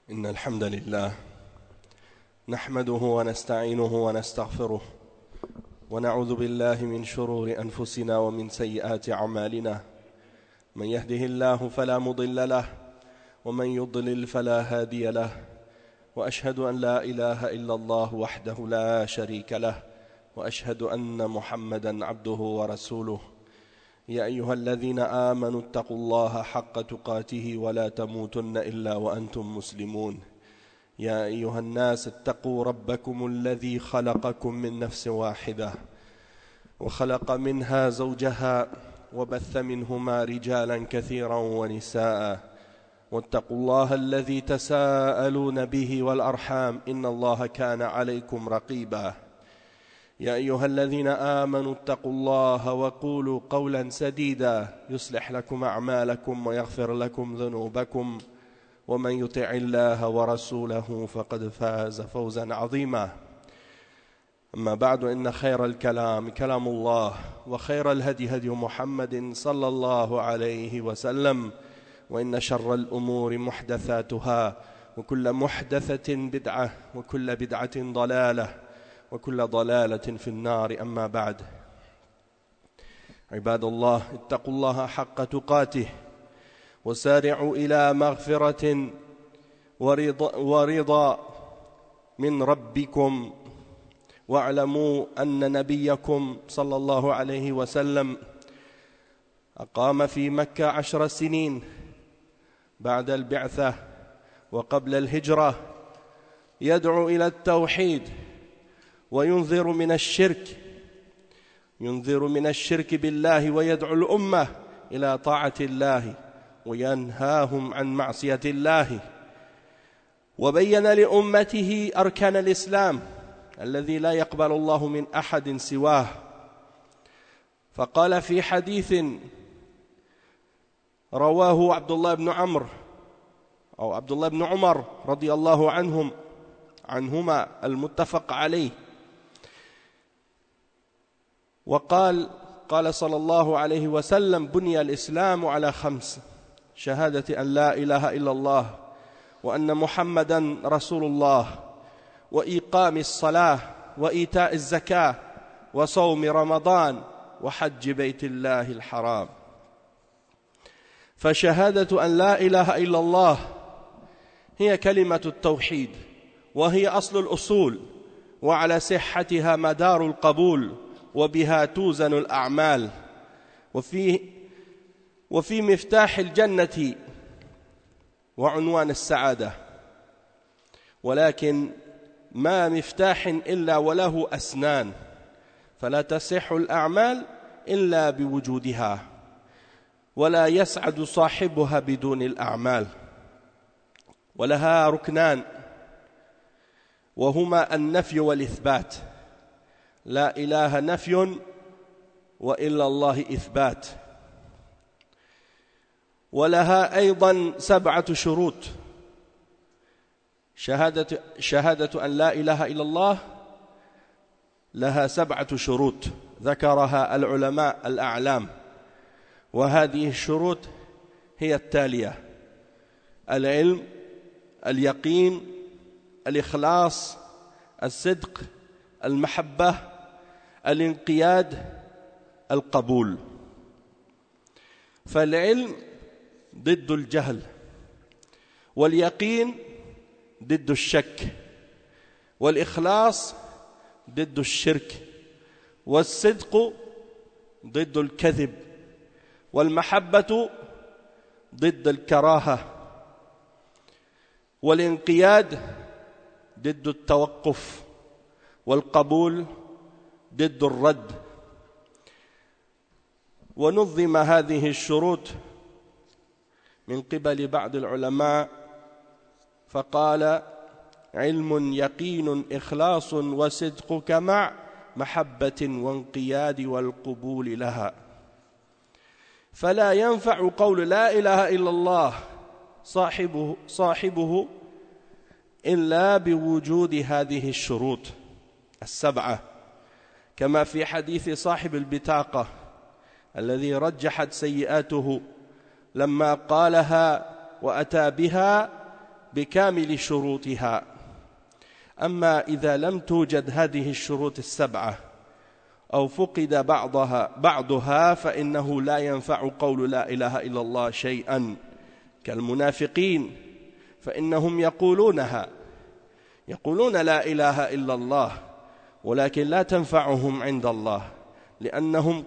إن الحمد لله نحمده ونستعينه ونستغفره ونعوذ بالله من شرور أنفسنا ومن سيئات أعمالنا. من يهده الله فلا مضل له ومن يضلل فلا هادي له، وأشهد أن لا إله إلا الله وحده لا شريك له، وأشهد أن محمدا عبده ورسوله. يا أيها الذين آمنوا اتقوا الله حق تقاته ولا تموتن إلا وأنتم مسلمون. يا أيها الناس اتقوا ربكم الذي خلقكم من نفس واحدة وخلق منها زوجها وبث منهما رجالا كثيرا ونساء، واتقوا الله الذي تساءلون به والأرحام إن الله كان عليكم رقيبا. يا أيها الذين آمنوا اتقوا الله وقولوا قولا سديدا يصلح لكم أعمالكم ويغفر لكم ذنوبكم، ومن يطع الله ورسوله فقد فاز فوزا عظيما. أما بعد، إن خير الكلام كلام الله، وخير الهدي هدي محمد صلى الله عليه وسلم، وإن شر الأمور محدثاتها، وكل محدثة بدعة، وكل بدعة ضلالة، وكل ضلالة في النار. أما بعد، عباد الله، اتقوا الله حق تقاته وسارعوا إلى مغفرة ورضا من ربكم، واعلموا أن نبيكم صلى الله عليه وسلم أقام في مكة 10 سنين بعد البعثة وقبل الهجرة، يدعو إلى التوحيد وينذر من الشرك بالله، ويدعو الأمة إلى طاعة الله وينهاهم عن معصية الله، وبين لأمته أركان الإسلام الذي لا يقبل الله من أحد سواه. فقال في حديث رواه عبد الله بن عمر رضي الله عنهما المتفق عليه، وقال صلى الله عليه وسلم: بني الإسلام على 5: شهادة أن لا إله إلا الله وأن محمدا رسول الله، وإقام الصلاة، وإيتاء الزكاة، وصوم رمضان، وحج بيت الله الحرام. فشهادة أن لا إله إلا الله هي كلمة التوحيد، وهي أصل الأصول، وعلى صحتها مدار القبول، وبها توزن الأعمال، وفي مفتاح الجنة وعنوان السعادة. ولكن ما مفتاح إلا وله أسنان، فلا تصح الأعمال إلا بوجودها، ولا يسعد صاحبها بدون الأعمال. ولها ركنان، وهما النفي والإثبات: لا إله نفي، وإلا الله إثبات. ولها أيضا 7 شروط. شهادة أن لا إله إلا الله لها 7 شروط ذكرها العلماء الأعلام، وهذه الشروط هي التالية: العلم، اليقين، الإخلاص، الصدق، المحبة، الانقياد، القبول. فالعلم ضد الجهل، واليقين ضد الشك، والإخلاص ضد الشرك، والصدق ضد الكذب، والمحبة ضد الكراهة، والانقياد ضد التوقف، والقبول ضد الرد. ونظم هذه الشروط من قبل بعض العلماء فقال: علم، يقين، إخلاص، وصدقك مع محبة وانقياد والقبول لها. فلا ينفع قول لا إله إلا الله صاحبه إلا بوجود هذه الشروط 7، كما في حديث صاحب البطاقة الذي رجحت سيئاته لما قالها وأتى بها بكامل شروطها. أما إذا لم توجد هذه الشروط السبعة أو فقد بعضها فإنه لا ينفع قول لا إله إلا الله شيئا، كالمنافقين، فإنهم يقولون لا إله إلا الله، ولكن لا تنفعهم عند الله، لأنهم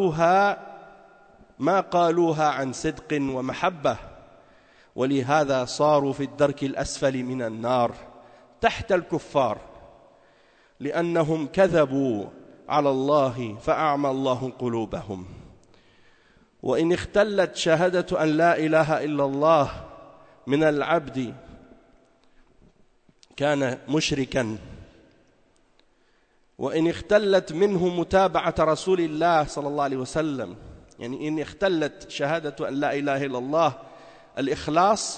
ما قالوها عن صدق ومحبة، ولهذا صاروا في الدرك الأسفل من النار تحت الكفار، لأنهم كذبوا على الله فأعمى الله قلوبهم. وإن اختلت شهادة أن لا إله إلا الله من العبد كان مشركا، وإن اختلت منه متابعة رسول الله صلى الله عليه وسلم، يعني إن اختلت شهادة أن لا إله إلا الله الإخلاص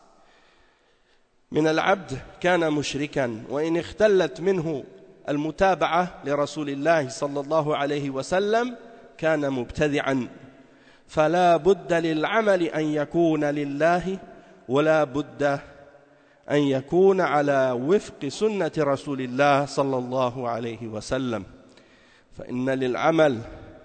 من العبد كان مشركا، وإن اختلت منه المتابعة لرسول الله صلى الله عليه وسلم كان مبتدعا. فلا بد للعمل أن يكون لله، ولا بد أن يكون على وفق سنة رسول الله صلى الله عليه وسلم، فإن للعمل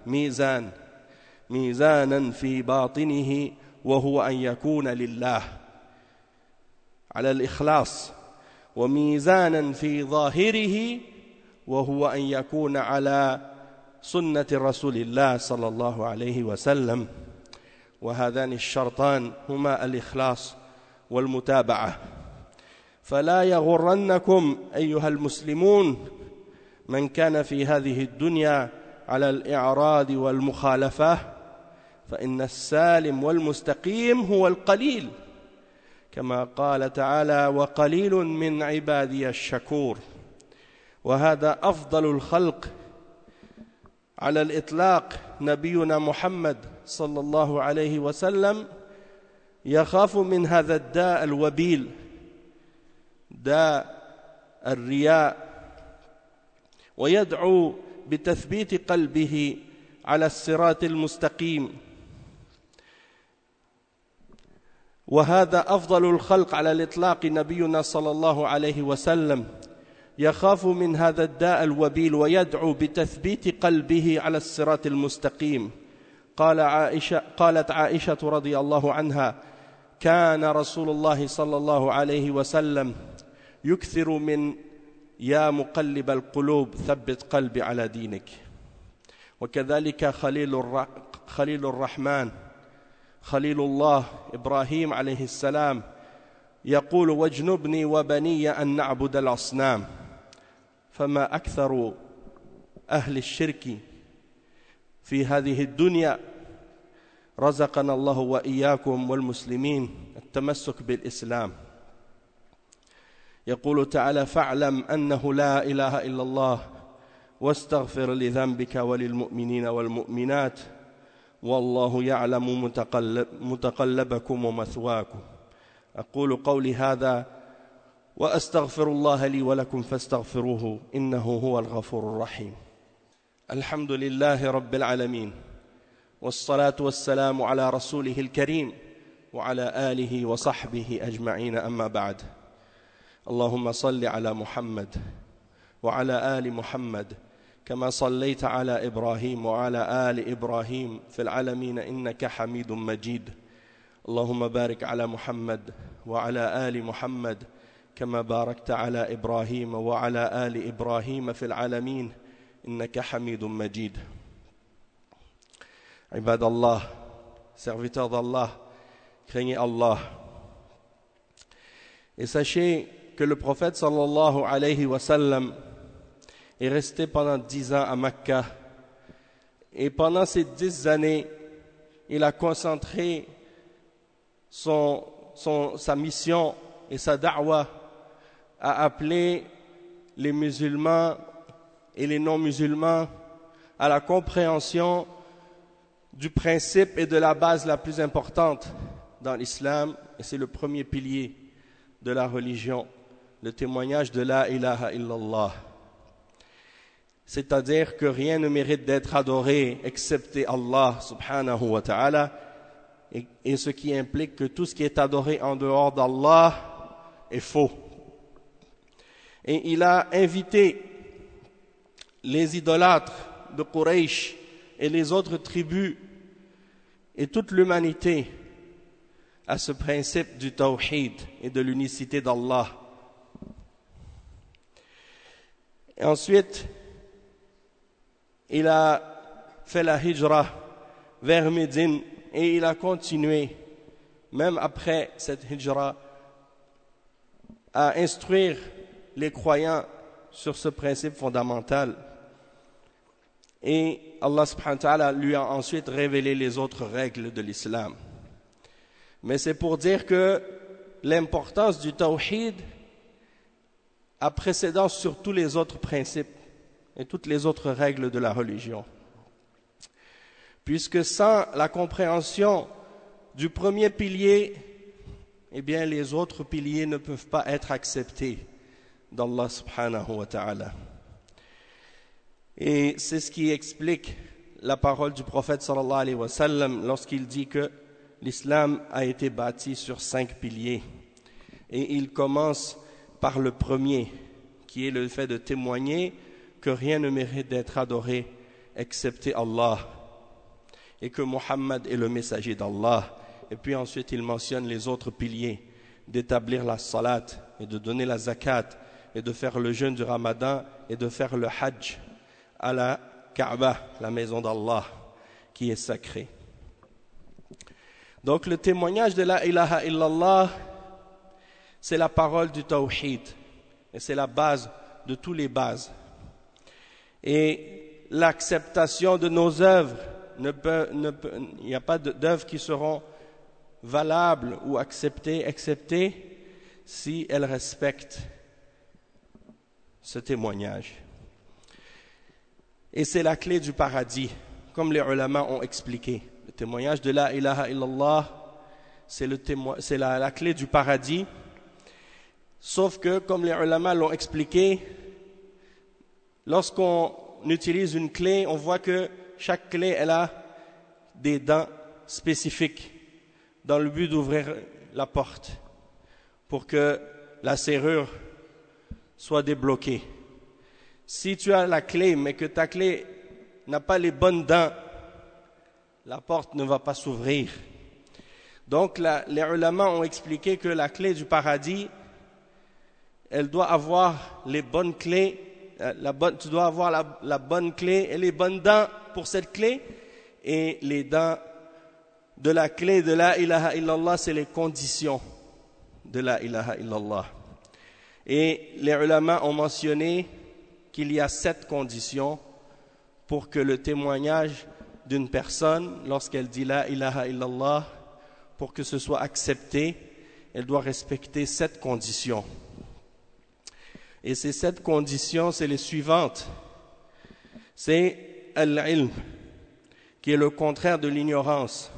ميزانا في باطنه، وهو أن يكون لله على الإخلاص، وميزانا في ظاهره، وهو أن يكون على سنة رسول الله صلى الله عليه وسلم. وهذان الشرطان هما الإخلاص والمتابعة. فلا يغرنكم أيها المسلمون من كان في هذه الدنيا على الإعراض والمخالفة، فإن السالم والمستقيم هو القليل، كما قال تعالى: وقليل من عبادي الشكور. وهذا أفضل الخلق على الإطلاق، نبينا محمد صلى الله عليه وسلم يخاف من هذا الداء الوبيل، داء الرياء، ويدعو بتثبيت قلبه على الصراط المستقيم. وهذا أفضل الخلق على الإطلاق، نبينا صلى الله عليه وسلم يخاف من هذا الداء الوبيل، ويدعو بتثبيت قلبه على الصراط المستقيم. قالت عائشة رضي الله عنها: كان رسول الله صلى الله عليه وسلم يكثر من يا مقلب القلوب ثبت قلبي على دينك. وكذلك خليل الرحمن خليل الله إبراهيم عليه السلام يقول: واجنبني وبني أن نعبد الأصنام. فما أكثر أهل الشرك في هذه الدنيا، رزقنا الله وإياكم والمسلمين التمسك بالإسلام. يقول تعالى: فاعلم أنه لا إله إلا الله واستغفر لذنبك وللمؤمنين والمؤمنات والله يعلم متقلبكم ومثواكم. أقول قولي هذا وأستغفر الله لي ولكم فاستغفروه إنه هو الغفور الرحيم. الحمد لله رب العالمين، والصلاة والسلام على رسوله الكريم وعلى آله وصحبه أجمعين، أما بعد. اللهم صل على محمد وعلى آل محمد كما صليت على إبراهيم وعلى آل إبراهيم في العالمين إنك حميد مجيد. اللهم بارك على محمد وعلى آل محمد كما باركت على إبراهيم وعلى آل إبراهيم في العالمين إنك حميد مجيد. عباد الله, serviteurs d'Allah, craignez Allah. Et sachez que le prophète sallallahu alayhi wa sallam est resté pendant 10 ans à Mecca. Et pendant ces 10 années, il a concentré sa mission et sa da'wa à appeler les musulmans et les non-musulmans à la compréhension du principe et de la base la plus importante dans l'islam, et c'est le premier pilier de la religion, le témoignage de la ilaha illallah. C'est-à-dire que rien ne mérite d'être adoré excepté Allah subhanahu wa ta'ala, et ce qui implique que tout ce qui est adoré en dehors d'Allah est faux. Et il a invité les idolâtres de Quraysh et les autres tribus et toute l'humanité à ce principe du tawhid et de l'unicité d'Allah. Et ensuite, il a fait la hijra vers Médine et il a continué, même après cette hijra, à instruire les croyants sur ce principe fondamental. Et Allah subhanahu wa ta'ala lui a ensuite révélé les autres règles de l'islam. Mais c'est pour dire que l'importance du tawhid a précédence sur tous les autres principes et toutes les autres règles de la religion. Puisque sans la compréhension du premier pilier, eh bien les autres piliers ne peuvent pas être acceptés d'Allah subhanahu wa ta'ala. Et c'est ce qui explique la parole du prophète sallallahu alayhi wa sallam lorsqu'il dit que l'islam a été bâti sur 5 piliers. Et il commence par le premier, qui est le fait de témoigner que rien ne mérite d'être adoré excepté Allah, et que Muhammad est le messager d'Allah. Et puis ensuite il mentionne les autres piliers, d'établir la salat et de donner la zakat et de faire le jeûne du Ramadan et de faire le hajj à la Kaaba, la maison d'Allah qui est sacrée. Donc le témoignage de la ilaha illallah, c'est la parole du tawhid et c'est la base de toutes les bases. Et l'acceptation de nos œuvres, il n'y a pas d'œuvres qui seront valables ou acceptées, excepté si elles respectent ce témoignage. Et c'est la clé du paradis, comme les ulama ont expliqué. Le témoignage de la ilaha illallah, c'est la clé du paradis. Sauf que, comme les ulama l'ont expliqué, lorsqu'on utilise une clé, on voit que chaque clé, elle a des dents spécifiques dans le but d'ouvrir la porte pour que la serrure soit débloquée. Si tu as la clé, mais que ta clé n'a pas les bonnes dents, la porte ne va pas s'ouvrir. Donc, les ulama ont expliqué que la clé du paradis, elle doit avoir les bonnes clés, tu dois avoir la bonne clé et les bonnes dents pour cette clé, et les dents de la clé de la ilaha illallah, c'est les conditions de la ilaha illallah. Et les ulama ont mentionné qu'il y a 7 conditions pour que le témoignage d'une personne, lorsqu'elle dit la ilaha illallah, pour que ce soit accepté, elle doit respecter 7 conditions. Et ces 7 conditions, c'est les suivantes. C'est al-ilm, qui est le contraire de l'ignorance.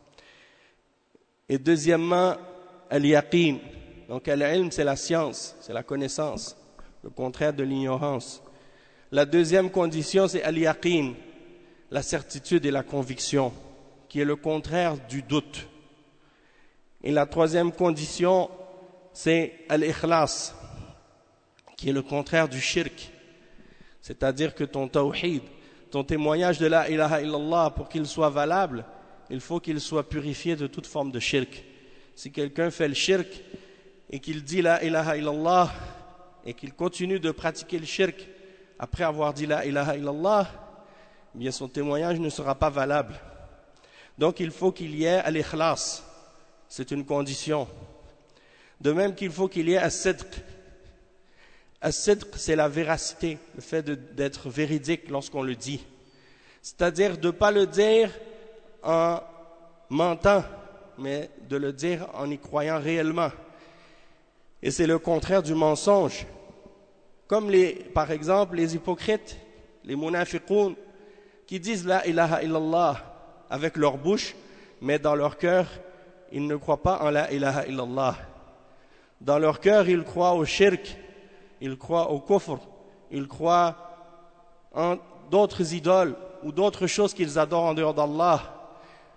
Et deuxièmement, al-yaqin. Donc al-ilm, c'est la science, c'est la connaissance, le contraire de l'ignorance. La deuxième condition, c'est al-yaqin, la certitude et la conviction, qui est le contraire du doute. Et la troisième condition, c'est al-ikhlas, qui est le contraire du shirk. C'est-à-dire que ton tawhid, ton témoignage de la ilaha illallah, pour qu'il soit valable, il faut qu'il soit purifié de toute forme de shirk. Si quelqu'un fait le shirk et qu'il dit la ilaha illallah et qu'il continue de pratiquer le shirk après avoir dit la ilaha illallah, eh bien son témoignage ne sera pas valable. Donc il faut qu'il y ait al-ikhlas, c'est une condition. De même qu'il faut qu'il y ait as-sidq. As-sidq, c'est la véracité, le fait d'être véridique lorsqu'on le dit. C'est-à-dire de ne pas le dire en mentant, mais de le dire en y croyant réellement. Et c'est le contraire du mensonge. Comme par exemple les hypocrites, les munafiqoun, qui disent la ilaha illallah avec leur bouche, mais dans leur cœur, ils ne croient pas en la ilaha illallah. Dans leur cœur, ils croient au shirk, ils croient au kufr, ils croient en d'autres idoles ou d'autres choses qu'ils adorent en dehors d'Allah.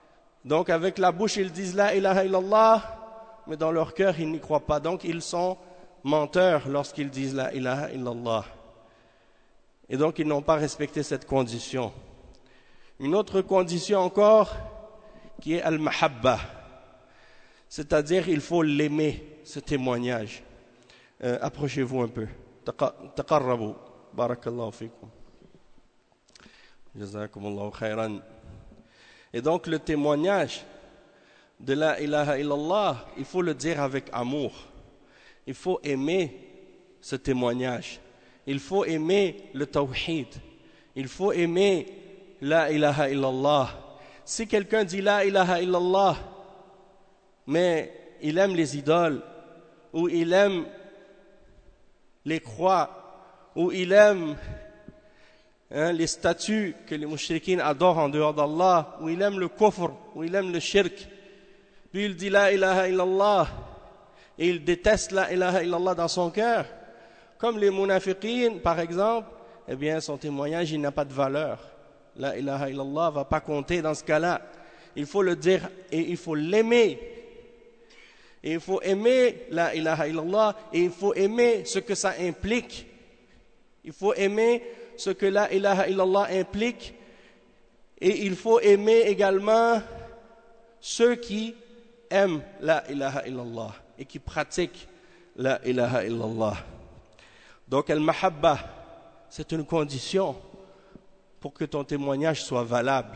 Donc avec la bouche, ils disent la ilaha illallah, mais dans leur cœur, ils n'y croient pas. Donc ils sont menteurs lorsqu'ils disent la ilaha illallah. Et donc ils n'ont pas respecté cette condition. Une autre condition encore qui est al-mahabba, c'est-à-dire il faut l'aimer, ce témoignage. Approchez-vous un peu. Taqarrabu. Barakallahu fikum. Jazakumullahu khairan. Et donc le témoignage de la ilaha illallah, il faut le dire avec amour. Il faut aimer ce témoignage. Il faut aimer le tawhid. Il faut aimer la ilaha illallah. Si quelqu'un dit la ilaha illallah, mais il aime les idoles, ou il aime les croix, ou il aime les statues que les mouchriquines adorent en dehors d'Allah, ou il aime le kufr, ou il aime le shirk, puis il dit la ilaha illallah, et il déteste la ilaha illallah dans son cœur, comme les munafiqines par exemple, eh bien son témoignage il n'a pas de valeur. La ilaha illallah va pas compter dans ce cas-là. Il faut le dire et il faut l'aimer. Et il faut aimer la ilaha illallah et il faut aimer ce que ça implique. Il faut aimer ce que la ilaha illallah implique et il faut aimer également ceux qui aiment la ilaha illallah et qui pratiquent la ilaha illallah. Donc al-mahabba, c'est une condition pour que ton témoignage soit valable.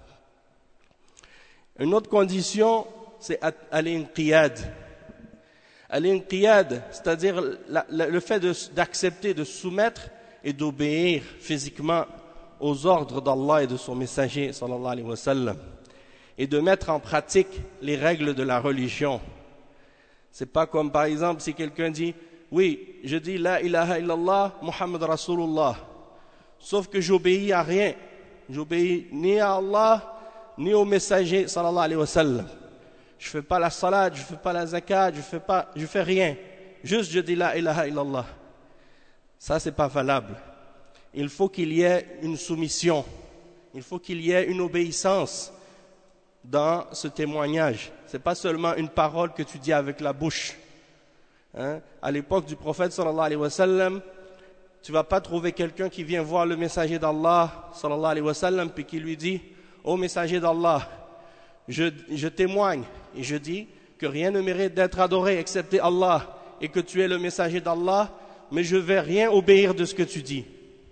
Une autre condition, c'est al-inqiyad. Al-inqiyad, c'est-à-dire le fait d'accepter, de soumettre et d'obéir physiquement aux ordres d'Allah et de son messager, sallallahu alayhi wa sallam, et de mettre en pratique les règles de la religion. C'est pas comme par exemple si quelqu'un dit, oui, je dis la ilaha illallah, Muhammad Rasulullah, sauf que j'obéis à rien. J'obéis ni à Allah, ni au messager, sallallahu alayhi wa sallam. Je fais pas la salat, je fais pas la zakat, je fais rien. Juste je dis la ilaha illallah. Ça c'est pas valable. Il faut qu'il y ait une soumission. Il faut qu'il y ait une obéissance dans ce témoignage. C'est pas seulement une parole que tu dis avec la bouche. À l'époque du prophète sallallahu alayhi wa sallam, tu vas pas trouver quelqu'un qui vient voir le messager d'Allah sallallahu alayhi wa sallam puis qui lui dit: ô messager d'Allah, je témoigne et je dis que rien ne mérite d'être adoré excepté Allah et que tu es le messager d'Allah, mais je ne vais rien obéir de ce que tu dis.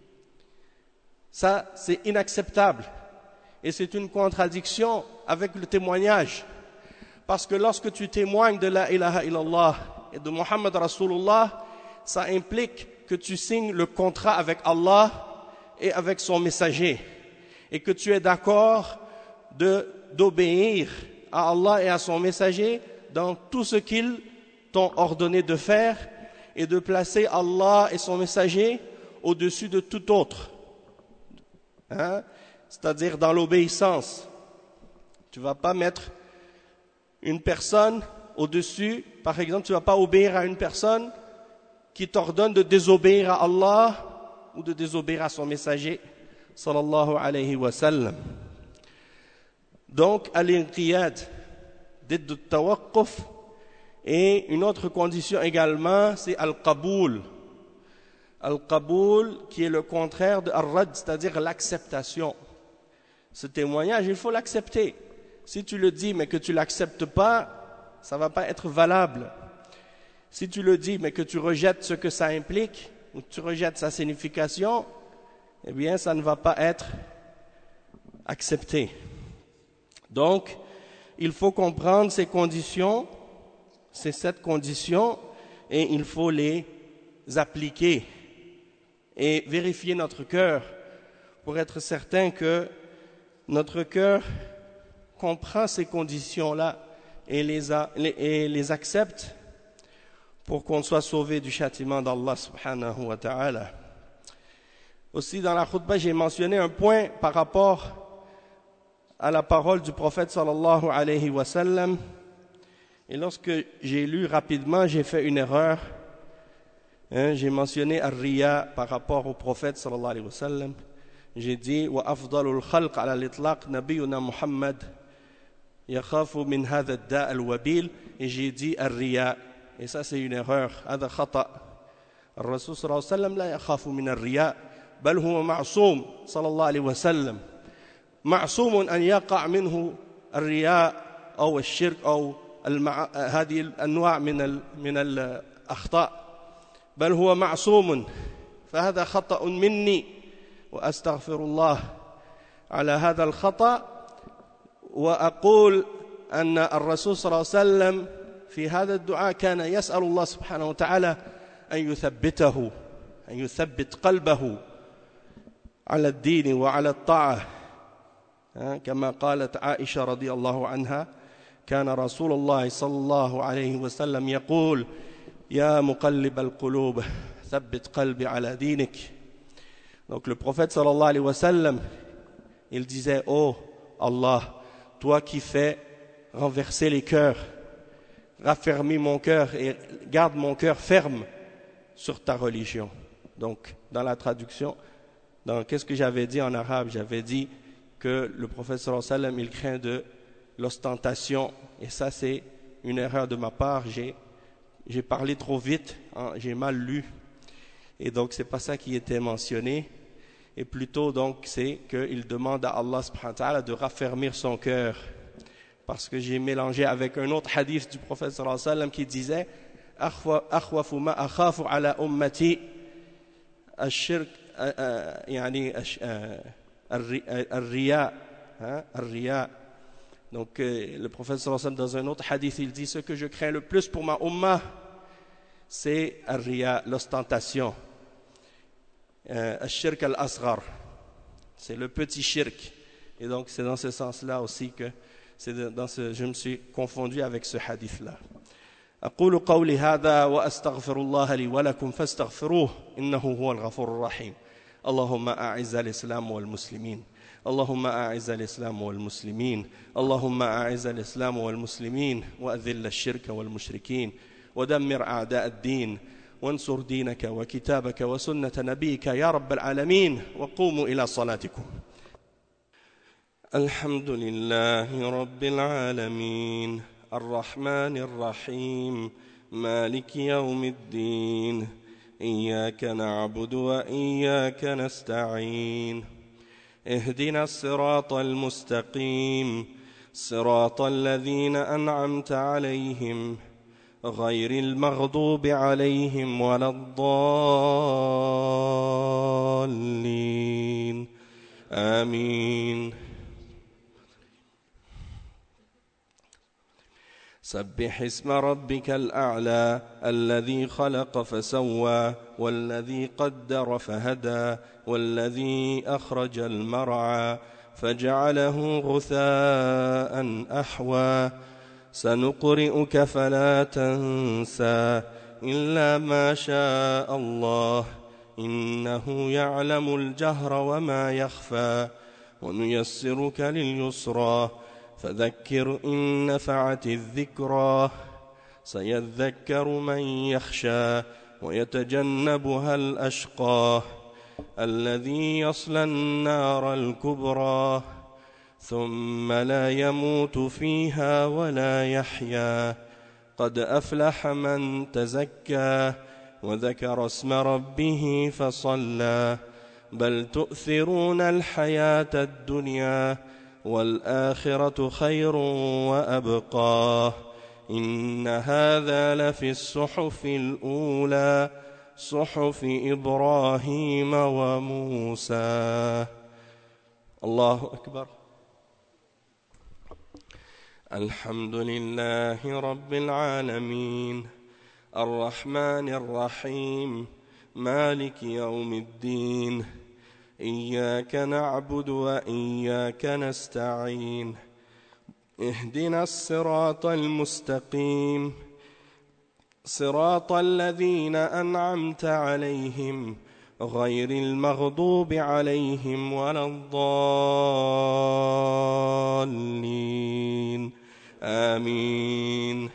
Ça, c'est inacceptable et c'est une contradiction avec le témoignage. Parce que lorsque tu témoignes de la ilaha illallah et de Muhammad Rasulullah, ça implique que tu signes le contrat avec Allah et avec son messager et que tu es d'accord d'obéir à Allah et à son messager dans tout ce qu'ils t'ont ordonné de faire et de placer Allah et son messager au-dessus de tout autre. C'est-à-dire dans l'obéissance. Tu ne vas pas mettre une personne au-dessus, par exemple, tu ne vas pas obéir à une personne qui t'ordonne de désobéir à Allah ou de désobéir à son messager, sallallahu alayhi wa sallam. Donc, al-inqiyad, dit de tawaqquf, et une autre condition également, c'est al-qaboul. Al-qaboul, qui est le contraire de al-rad, c'est-à-dire l'acceptation. Ce témoignage, il faut l'accepter. Si tu le dis mais que tu ne l'acceptes pas, ça ne va pas être valable. Si tu le dis mais que tu rejettes ce que ça implique, ou que tu rejettes sa signification, eh bien ça ne va pas être accepté. Donc, il faut comprendre ces conditions, ces 7 conditions, et il faut les appliquer et vérifier notre cœur pour être certain que notre cœur comprend ces conditions-là et les accepte pour qu'on soit sauvé du châtiment d'Allah subhanahu wa ta'ala. Aussi dans la khutbah, j'ai mentionné un point par rapport à la parole du prophète sallallahu alayhi wa sallam. Et lorsque j'ai lu rapidement, j'ai fait une erreur. J'ai mentionné ar-riya par rapport au prophète sallallahu alayhi wa sallam. J'ai dit wa afdalul khalq ala al-itlaq nabiyuna Muhammad yakhafu min hadha ad-da' al-wabil, et j'ai dit ar-riya. et ça c'est une erreur. هذا خطأ. الرسول صلى الله عليه وسلم لا يخاف من الرياء بل هو معصوم صلى الله عليه وسلم معصوم أن يقع منه الرياء أو الشرك أو هذه الأنواع من الأخطاء بل هو معصوم فهذا خطأ مني وأستغفر الله على هذا الخطأ وأقول أن الرسول صلى الله عليه وسلم في هذا الدعاء كان يسأل الله سبحانه وتعالى أن يثبته أن يثبت قلبه على الدين وعلى الطاعة كما قالت عائشة رضي الله عنها كان رسول الله صلى الله عليه وسلم يقول يا مقلب القلوب ثبت قلبي على دينك. Donc le prophète sallallahu alayhi wa sallam il disait oh Allah toi qui fais renverser les cœurs raffermis mon cœur et garde mon cœur ferme sur ta religion. Donc dans la traduction qu'est-ce que j'avais dit en arabe? J'avais dit que le prophète sallallahu alayhi wa sallam il craint de l'ostentation et ça c'est une erreur de ma part, j'ai parlé trop vite, j'ai mal lu et donc c'est pas ça qui était mentionné et plutôt donc c'est qu'il demande à Allah subhanahu wa ta'ala de raffermir son cœur parce que j'ai mélangé avec un autre hadith du prophète sallallahu alayhi wa sallam qui disait akhwafu ma akhafu ala ummati الشرك يعني الرياء الرياء. Donc le prophète sallallahu alayhi wa sallam dans un autre hadith il dit ce que je crains le plus pour ma ummah c'est الرياء l'ostentation الشرك الأصغر c'est le petit shirk et donc c'est dans ce sens-là aussi que je me suis confondu avec ce hadith-là. أقول قولي هذا وأستغفر الله لي ولكم فاستغفروه إنه هو الغفور الرحيم. اللهم أعز الإسلام والمسلمين اللهم أعز الإسلام والمسلمين اللهم أعز الإسلام والمسلمين وأذل الشرك والمشركين ودمر أعداء الدين وانصر دينك وكتابك وسنة نبيك يا رب العالمين وقوموا إلى صلاتكم. الحمد لله رب العالمين الرحمن الرحيم مالك يوم الدين إياك نعبد وإياك نستعين اهدنا الصراط المستقيم صراط الذين أنعمت عليهم غير المغضوب عليهم ولا الضالين آمين. سبح اسم ربك الأعلى الذي خلق فسوى والذي قدر فهدى والذي أخرج المرعى فجعله غثاء أحوى سنقرئك فلا تنسى إلا ما شاء الله إنه يعلم الجهر وما يخفى ونيسرك لليسرى فذكر إن نفعت الذكرى سيذكر من يخشى ويتجنبها الأشقى الذي يصلى النار الكبرى ثم لا يموت فيها ولا يحيا قد أفلح من تزكى وذكر اسم ربه فصلى بل تؤثرون الحياة الدنيا والآخرة خير وأبقى إن هذا لفي الصحف الأولى صحف إبراهيم وموسى. الله أكبر. الحمد لله رب العالمين الرحمن الرحيم مالك يوم الدين إياك نعبد وإياك نستعين اهدنا الصراط المستقيم صراط الذين أنعمت عليهم غير المغضوب عليهم ولا الضالين آمين.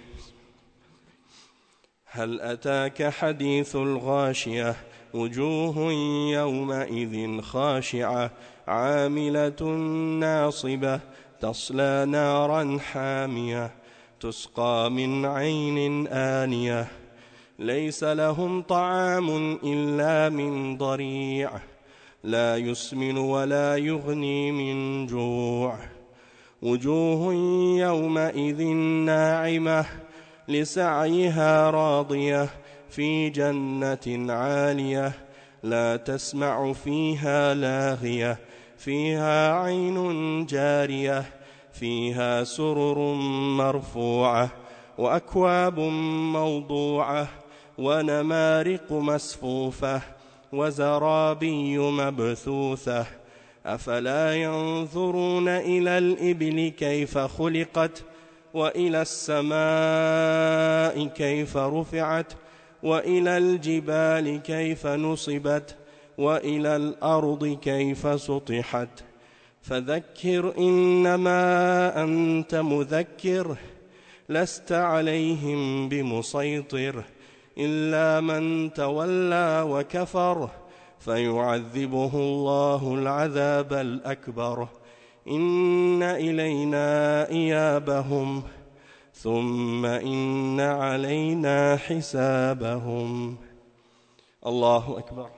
هل أتاك حديث الغاشية وجوه يومئذ خاشعة عاملة ناصبة تصلى نارا حامية تسقى من عين آنية ليس لهم طعام إلا من ضريع لا يسمن ولا يغني من جوع وجوه يومئذ ناعمة لسعيها راضية في جنة عالية لا تسمع فيها لاغية فيها عين جارية فيها سرر مرفوعة وأكواب موضوعة ونمارق مسفوفة وزرابي مبثوثة أفلا ينظرون إلى الإبل كيف خلقت وإلى السماء كيف رفعت وإلى الجبال كيف نصبت وإلى الأرض كيف سطحت فذكر إنما أنت مذكر لست عليهم بمسيطر إلا من تولى وكفر فيعذبه الله العذاب الأكبر إن إلينا إيابهم ثم إن علينا حسابهم الله أكبر.